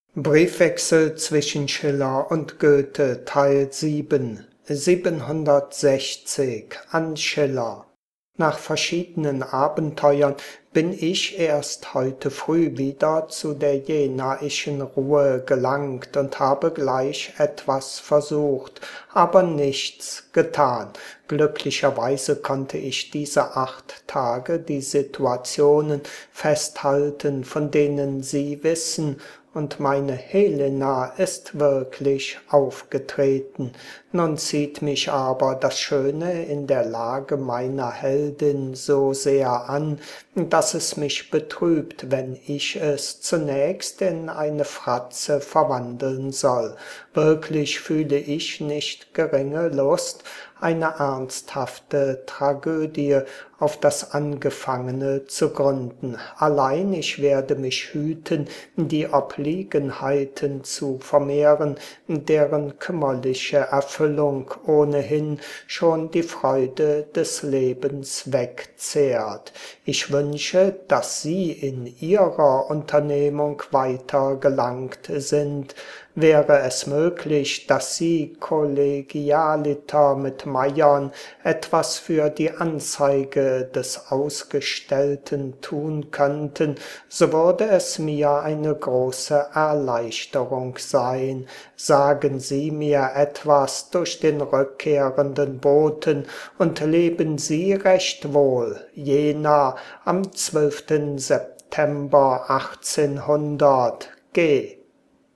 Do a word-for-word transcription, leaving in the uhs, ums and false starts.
Briefwechsel zwischen Schiller und Goethe Teil sieben siebenhundertsechzig an Schiller. Nach verschiedenen Abenteuern bin ich erst heute früh wieder zu der jenaischen Ruhe gelangt und habe gleich etwas versucht, aber nichts getan. Glücklicherweise konnte ich diese acht Tage die Situationen festhalten, von denen Sie wissen, und meine Helena ist wirklich aufgetreten. Nun zieht mich aber das Schöne in der Lage meiner Heldin so sehr an, dass es mich betrübt, wenn ich es zunächst in eine Fratze verwandeln soll. Wirklich fühle ich nicht geringe Lust, eine ernsthafte Tragödie auf das Angefangene zu gründen. Allein ich werde mich hüten, die Obliegenheiten zu vermehren, deren kümmerliche Erfüllung ohnehin schon die Freude des Lebens wegzehrt. Ich wünsche, dass Sie in Ihrer Unternehmung weiter gelangt sind. Wäre es möglich, dass Sie kollegialiter mit Meiern etwas für die Anzeige des Ausgestellten tun könnten, so würde es mir eine große Erleichterung sein. Sagen Sie mir etwas durch den rückkehrenden Boten und leben Sie recht wohl. Jena am zwölften September achtzehnhundert. G